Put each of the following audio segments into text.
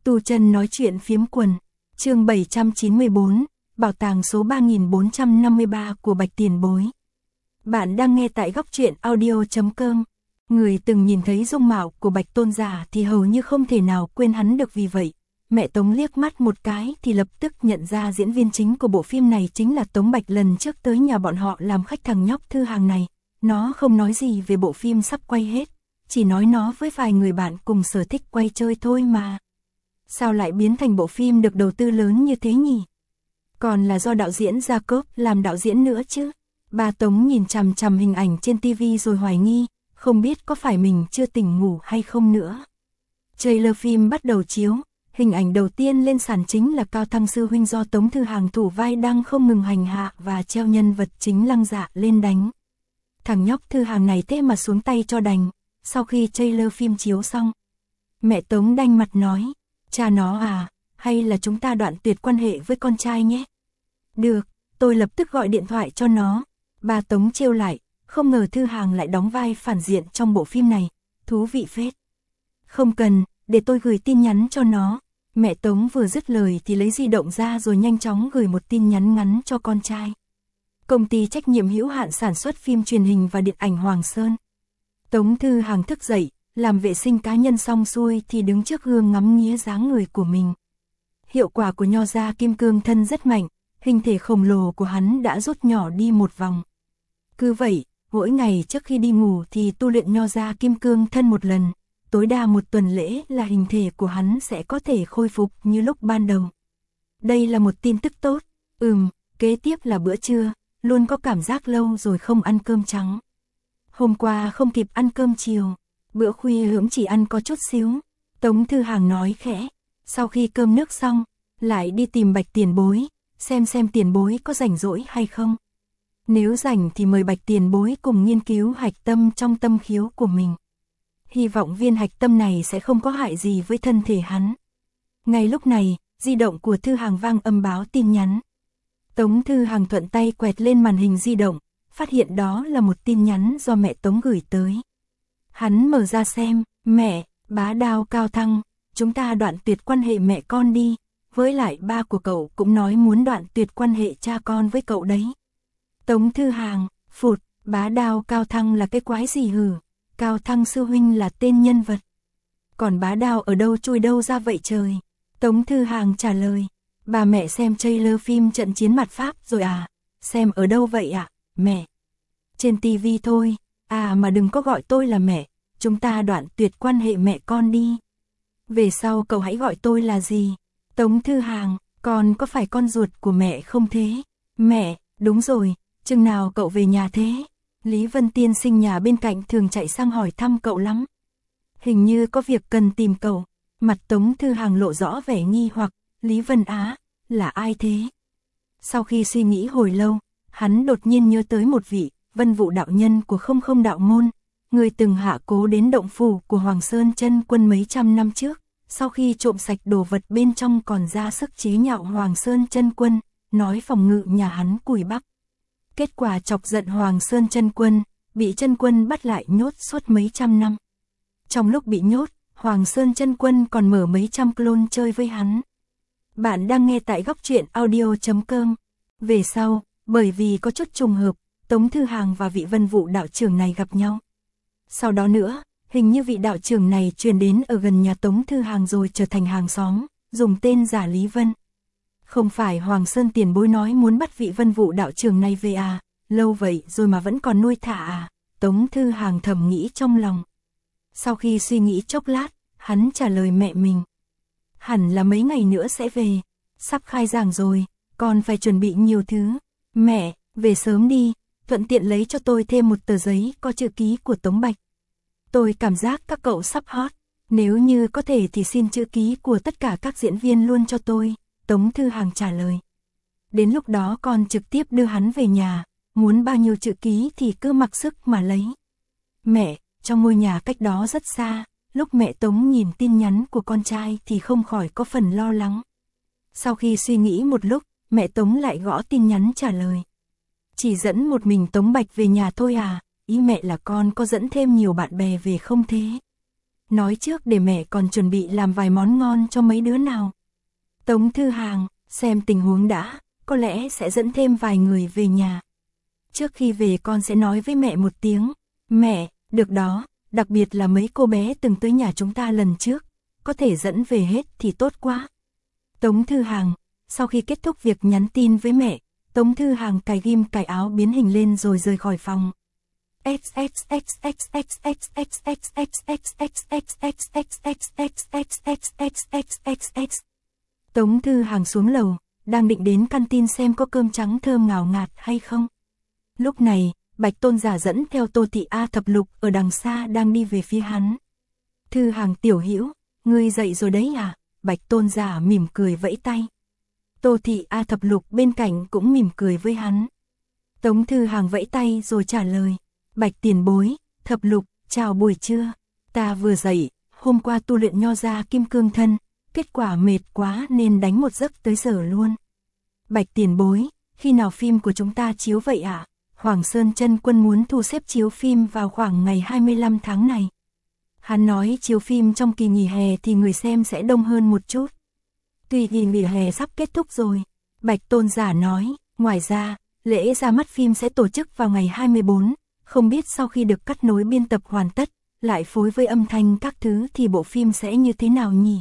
Tu chân nói chuyện phiếm quần, chương 794, bảo tàng số 3453 của Bạch Tiền Bối. Bạn đang nghe tại góc truyện audio.com. Người từng nhìn thấy dung mạo của Bạch Tôn giả thì hầu như không thể nào quên hắn được, vì vậy, mẹ Tống liếc mắt một cái thì lập tức nhận ra diễn viên chính của bộ phim này chính là Tống Bạch lần trước tới nhà bọn họ làm khách thằng nhóc Thư Hàng này. Nó không nói gì về bộ phim sắp quay hết, chỉ nói nó với vài người bạn cùng sở thích quay chơi thôi mà. Sao lại biến thành bộ phim được đầu tư lớn như thế nhỉ? Còn là do đạo diễn Jacob làm đạo diễn nữa chứ. Bà Tống nhìn chằm chằm hình ảnh trên TV rồi hoài nghi, không biết có phải mình chưa tỉnh ngủ hay không nữa. Trailer phim bắt đầu chiếu, hình ảnh đầu tiên lên sàn chính là Cao Thăng sư huynh do Tống Thư Hàng thủ vai đang không ngừng hành hạ và treo nhân vật chính Lăng Dạ lên đánh. Thằng nhóc Thư Hàng này thế mà xuống tay cho đành. Sau khi trailer phim chiếu xong, mẹ Tống đanh mặt nói, cha nó à, hay là chúng ta đoạn tuyệt quan hệ với con trai nhé. Được, tôi lập tức gọi điện thoại cho nó. Bà Tống trêu lại, không ngờ Thư Hàng lại đóng vai phản diện trong bộ phim này, thú vị phết. Không cần, để tôi gửi tin nhắn cho nó. Mẹ Tống vừa dứt lời thì lấy di động ra rồi nhanh chóng gửi một tin nhắn ngắn cho con trai. Công ty trách nhiệm hữu hạn sản xuất phim truyền hình và điện ảnh Hoàng Sơn. Tống Thư Hàng thức dậy, làm vệ sinh cá nhân xong xuôi thì đứng trước gương ngắm nghía dáng người của mình. Hiệu quả của nho gia kim cương thân rất mạnh, hình thể khổng lồ của hắn đã rút nhỏ đi một vòng. Cứ vậy, mỗi ngày trước khi đi ngủ thì tu luyện nho gia kim cương thân một lần, tối đa một tuần lễ là hình thể của hắn sẽ có thể khôi phục như lúc ban đầu. Đây là một tin tức tốt. Kế tiếp là bữa trưa, luôn có cảm giác lâu rồi không ăn cơm trắng. Hôm qua không kịp ăn cơm chiều, bữa khuya hưởng chỉ ăn có chút xíu. Tống Thư Hàng nói khẽ, sau khi cơm nước xong, lại đi tìm Bạch Tiền Bối, xem Tiền Bối có rảnh rỗi hay không. Nếu rảnh thì mời Bạch Tiền Bối cùng nghiên cứu hạch tâm trong tâm khiếu của mình. Hy vọng viên hạch tâm này sẽ không có hại gì với thân thể hắn. Ngay lúc này, di động của Thư Hàng vang âm báo tin nhắn. Tống Thư Hàng thuận tay quẹt lên màn hình di động, phát hiện đó là một tin nhắn do mẹ Tống gửi tới. Hắn mở ra xem, mẹ, bá Đao Cao Thăng, chúng ta đoạn tuyệt quan hệ mẹ con đi, với lại ba của cậu cũng nói muốn đoạn tuyệt quan hệ cha con với cậu đấy. Tống Thư Hàng, phụt, bá Đao Cao Thăng là cái quái gì hử, Cao Thăng sư huynh là tên nhân vật. Còn bá Đao ở đâu chui đâu ra vậy trời? Tống Thư Hàng trả lời, bà mẹ xem trailer phim trận chiến mặt Pháp rồi à? Xem ở đâu vậy ạ, mẹ? Trên TV thôi, à mà đừng có gọi tôi là mẹ, chúng ta đoạn tuyệt quan hệ mẹ con đi. Về sau cậu hãy gọi tôi là gì? Tống Thư Hàng, con có phải con ruột của mẹ không thế? Mẹ, đúng rồi, chừng nào cậu về nhà thế? Lý Vân tiên sinh nhà bên cạnh thường chạy sang hỏi thăm cậu lắm. Hình như có việc cần tìm cậu. Mặt Tống Thư Hàng lộ rõ vẻ nghi hoặc, Lý Vân Á, là ai thế? Sau khi suy nghĩ hồi lâu, hắn đột nhiên nhớ tới một vị Vân Vụ đạo nhân của không đạo môn, người từng hạ cố đến động phủ của Hoàng Sơn Chân Quân mấy trăm năm trước, sau khi trộm sạch đồ vật bên trong còn ra sức chế nhạo Hoàng Sơn Chân Quân, nói phòng ngự nhà hắn cùi bắp. Kết quả chọc giận Hoàng Sơn Chân Quân, bị Chân Quân bắt lại nhốt suốt mấy trăm năm. Trong lúc bị nhốt, Hoàng Sơn Chân Quân còn mở mấy trăm clone chơi với hắn. Bạn đang nghe tại góc truyện audio.com. Về sau, bởi vì có chút trùng hợp, Tống Thư Hàng và vị Vân Vụ đạo trưởng này gặp nhau. Sau đó nữa, hình như vị đạo trưởng này truyền đến ở gần nhà Tống Thư Hàng rồi trở thành hàng xóm, dùng tên giả Lý Vân. Không phải Hoàng Sơn tiền bối nói muốn bắt vị Vân Vụ đạo trưởng này về à, lâu vậy rồi mà vẫn còn nuôi thả à, Tống Thư Hàng thầm nghĩ trong lòng. Sau khi suy nghĩ chốc lát, hắn trả lời mẹ mình. Hẳn là mấy ngày nữa sẽ về, sắp khai giảng rồi, còn phải chuẩn bị nhiều thứ. Mẹ, về sớm đi, thuận tiện lấy cho tôi thêm một tờ giấy có chữ ký của Tống Bạch. Tôi cảm giác các cậu sắp hot, nếu như có thể thì xin chữ ký của tất cả các diễn viên luôn cho tôi, Tống Thư Hàng trả lời. Đến lúc đó con trực tiếp đưa hắn về nhà, muốn bao nhiêu chữ ký thì cứ mặc sức mà lấy. Mẹ, trong ngôi nhà cách đó rất xa, lúc mẹ Tống nhìn tin nhắn của con trai thì không khỏi có phần lo lắng. Sau khi suy nghĩ một lúc, mẹ Tống lại gõ tin nhắn trả lời. Chỉ dẫn một mình Tống Bạch về nhà thôi à, ý mẹ là con có dẫn thêm nhiều bạn bè về không thế? nói trước để mẹ còn chuẩn bị làm vài món ngon cho mấy đứa nào. Tống Thư Hàng, xem tình huống đã, có lẽ sẽ dẫn thêm vài người về nhà. Trước khi về con sẽ nói với mẹ một tiếng. Mẹ, được đó, đặc biệt là mấy cô bé từng tới nhà chúng ta lần trước, có thể dẫn về hết thì tốt quá. Tống Thư Hàng, sau khi kết thúc việc nhắn tin với mẹ, Tống Thư Hàng cài ghim cài áo biến hình lên rồi rời khỏi phòng. Tống Thư Hàng xuống lầu, đang định đến canteen xem có cơm trắng thơm ngào ngạt hay không. Lúc này, Bạch Tôn Giả dẫn theo Tô Thị A Thập Lục ở đằng xa đang đi về phía hắn. Thư Hàng tiểu hữu, ngươi dậy rồi đấy à? Bạch Tôn Giả mỉm cười vẫy tay. Tô Thị A Thập Lục bên cạnh cũng mỉm cười với hắn. Tống Thư Hàng vẫy tay rồi trả lời. Bạch tiền bối, Thập Lục, chào buổi trưa. Ta vừa dậy, hôm qua tu luyện nho ra kim cương thân, kết quả mệt quá nên đánh một giấc tới giờ luôn. Bạch tiền bối, khi nào phim của chúng ta chiếu vậy ạ? Hoàng Sơn Chân Quân muốn thu xếp chiếu phim vào khoảng ngày 25 tháng này. Hắn nói chiếu phim trong kỳ nghỉ hè thì người xem sẽ đông hơn một chút. Tuy kỳ nghỉ hè sắp kết thúc rồi, Bạch Tôn Giả nói, ngoài ra, lễ ra mắt phim sẽ tổ chức vào ngày 24, không biết sau khi được cắt nối biên tập hoàn tất, lại phối với âm thanh các thứ thì bộ phim sẽ như thế nào nhỉ?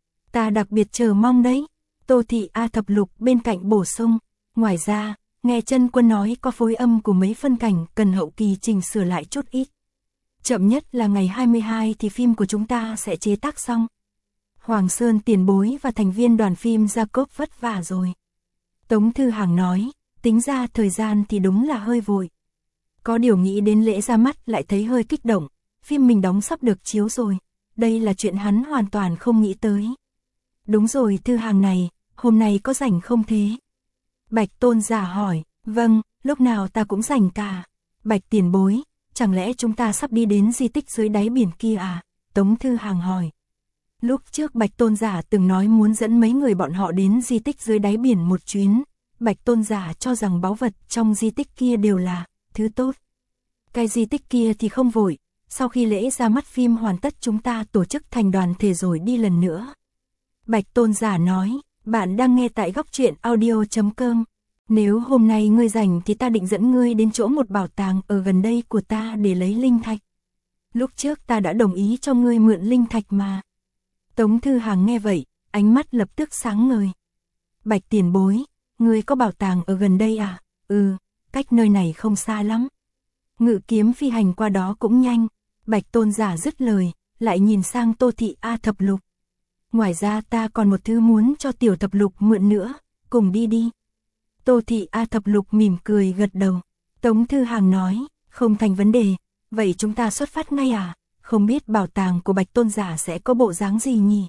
Ta đặc biệt chờ mong đấy. Tô Thị A Thập Lục bên cạnh bổ sung, ngoài ra, nghe Chân Quân nói có phối âm của mấy phân cảnh cần hậu kỳ chỉnh sửa lại chút ít. Chậm nhất là ngày 22 thì phim của chúng ta sẽ chế tác xong. Hoàng Sơn tiền bối và thành viên đoàn phim Jacob vất vả rồi. Tống Thư Hàng nói, tính ra thời gian thì đúng là hơi vội. Có điều nghĩ đến lễ ra mắt lại thấy hơi kích động, phim mình đóng sắp được chiếu rồi, đây là chuyện hắn hoàn toàn không nghĩ tới. Đúng rồi Thư Hàng này, hôm nay có rảnh không thế? Bạch Tôn Giả hỏi, vâng, lúc nào ta cũng rảnh cả. Bạch tiền bối, chẳng lẽ chúng ta sắp đi đến di tích dưới đáy biển kia à? Tống Thư Hàng hỏi. Lúc trước Bạch Tôn Giả từng nói muốn dẫn mấy người bọn họ đến di tích dưới đáy biển một chuyến. Bạch Tôn Giả cho rằng báu vật trong di tích kia đều là thứ tốt. Cái di tích kia thì không vội, sau khi lễ ra mắt phim hoàn tất chúng ta tổ chức thành đoàn thể rồi đi lần nữa. Bạch Tôn Giả nói, bạn đang nghe tại góc truyện audio.com. Nếu hôm nay ngươi rảnh thì ta định dẫn ngươi đến chỗ một bảo tàng ở gần đây của ta để lấy linh thạch. Lúc trước ta đã đồng ý cho ngươi mượn linh thạch mà. Tống Thư Hàng nghe vậy, ánh mắt lập tức sáng ngời. Bạch tiền bối, ngươi có bảo tàng ở gần đây à? Ừ, cách nơi này không xa lắm. Ngự kiếm phi hành qua đó cũng nhanh. Bạch Tôn Giả dứt lời, lại nhìn sang Tô Thị A Thập Lục. Ngoài ra ta còn một thứ muốn cho Tiểu Thập Lục mượn nữa, cùng đi đi. Tô Thị A Thập Lục mỉm cười gật đầu. Tống Thư Hàng nói, không thành vấn đề, vậy chúng ta xuất phát ngay à? Không biết bảo tàng của Bạch Tôn Giả sẽ có bộ dáng gì nhỉ?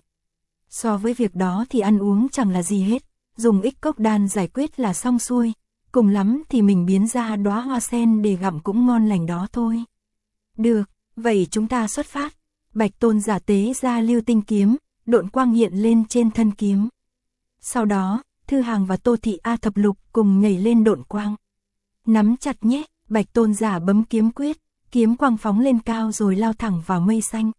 So với việc đó thì ăn uống chẳng là gì hết, dùng ích cốc đan giải quyết là xong xuôi, cùng lắm thì mình biến ra đóa hoa sen để gặm cũng ngon lành đó thôi. Được, vậy chúng ta xuất phát. Bạch Tôn Giả tế ra lưu tinh kiếm, độn quang hiện lên trên thân kiếm. Sau đó, Thư Hàng và Tô Thị A Thập Lục cùng nhảy lên độn quang. Nắm chặt nhé, Bạch Tôn Giả bấm kiếm quyết, kiếm quang phóng lên cao rồi lao thẳng vào mây xanh.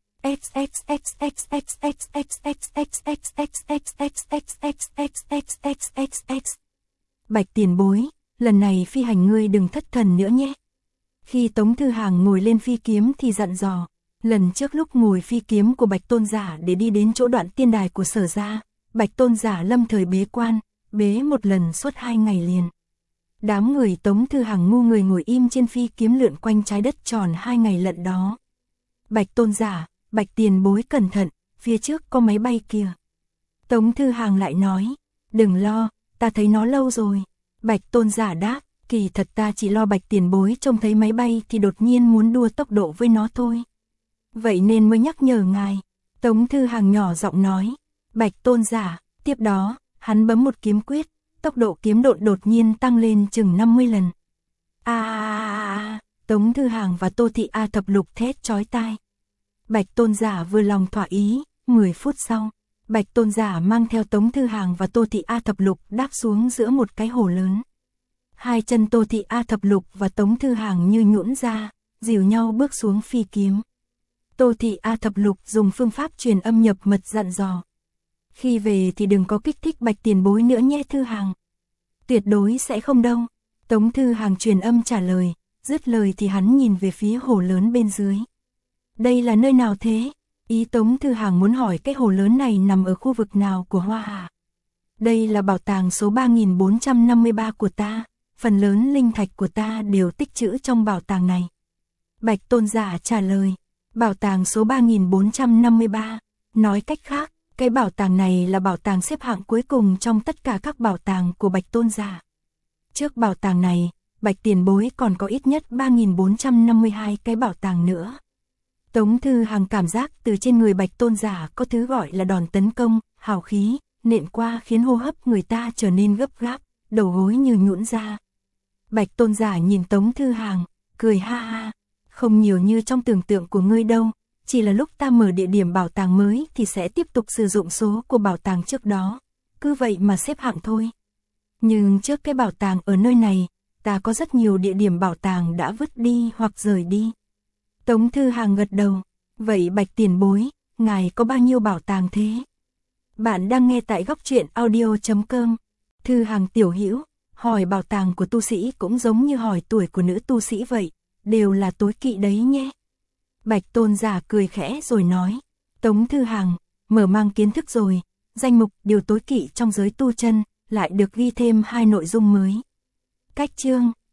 Bạch tiền bối, lần này phi hành ngươi đừng thất thần nữa nhé. Khi Tống Thư Hàng ngồi lên phi kiếm thì dặn dò, lần trước lúc ngồi phi kiếm của Bạch Tôn Giả để đi đến chỗ đoạn tiên đài của Sở gia, Bạch Tôn Giả lâm thời bế quan, bế một lần suốt 2 ngày liền. Đám người Tống Thư Hàng ngu người ngồi im trên phi kiếm lượn quanh trái đất tròn 2 ngày lận đó. Bạch Tôn Giả, Bạch tiền bối cẩn thận, phía trước có máy bay kìa. Tống Thư Hàng lại nói, đừng lo, ta thấy nó lâu rồi. Bạch Tôn Giả đáp, kỳ thật ta chỉ lo Bạch tiền bối trông thấy máy bay thì đột nhiên muốn đua tốc độ với nó thôi. Vậy nên mới nhắc nhở ngài. Tống Thư Hàng nhỏ giọng nói, Bạch Tôn Giả, tiếp đó, hắn bấm một kiếm quyết, tốc độ kiếm độn đột nhiên tăng lên chừng 50 lần. Tống Thư Hàng và Tô Thị A Thập Lục thét chói tai. Bạch Tôn Giả vừa lòng thỏa ý, 10 phút sau, Bạch Tôn Giả mang theo Tống Thư Hàng và Tô Thị A Thập Lục đáp xuống giữa một cái hồ lớn. Hai chân Tô Thị A Thập Lục và Tống Thư Hàng như nhũn ra, dìu nhau bước xuống phi kiếm. Tô Thị A Thập Lục dùng phương pháp truyền âm nhập mật dặn dò. Khi về thì đừng có kích thích Bạch tiền bối nữa nhé Thư Hàng. Tuyệt đối sẽ không đâu. Tống Thư Hàng truyền âm trả lời, dứt lời thì hắn nhìn về phía hồ lớn bên dưới. Đây là nơi nào thế? Ý Tống Thư Hàng muốn hỏi cái hồ lớn này nằm ở khu vực nào của Hoa Hà. Đây là bảo tàng số 3453 của ta, phần lớn linh thạch của ta đều tích trữ trong bảo tàng này. Bạch Tôn giả trả lời, bảo tàng số 3453, nói cách khác, cái bảo tàng này là bảo tàng xếp hạng cuối cùng trong tất cả các bảo tàng của Bạch Tôn giả. Trước bảo tàng này, Bạch tiền bối còn có ít nhất 3452 cái bảo tàng nữa. Tống Thư Hàng cảm giác từ trên người Bạch Tôn giả có thứ gọi là đòn tấn công, hào khí, nện qua khiến hô hấp người ta trở nên gấp gáp, đầu gối như nhũn ra. Bạch Tôn giả nhìn Tống Thư Hàng, cười ha ha, không nhiều như trong tưởng tượng của ngươi đâu, chỉ là lúc ta mở địa điểm bảo tàng mới thì sẽ tiếp tục sử dụng số của bảo tàng trước đó, cứ vậy mà xếp hạng thôi. Nhưng trước cái bảo tàng ở nơi này, ta có rất nhiều địa điểm bảo tàng đã vứt đi hoặc rời đi. Tống Thư Hàng gật đầu, vậy Bạch tiền bối, ngài có bao nhiêu bảo tàng thế? Bạn đang nghe tại góc truyện audio.com. Thư Hàng tiểu hữu, hỏi bảo tàng của tu sĩ cũng giống như hỏi tuổi của nữ tu sĩ vậy, đều là tối kỵ đấy nhé. Bạch Tôn giả cười khẽ rồi nói, Tống Thư Hàng, mở mang kiến thức rồi, danh mục điều tối kỵ trong giới tu chân, lại được ghi thêm 2 nội dung mới. Cách chương,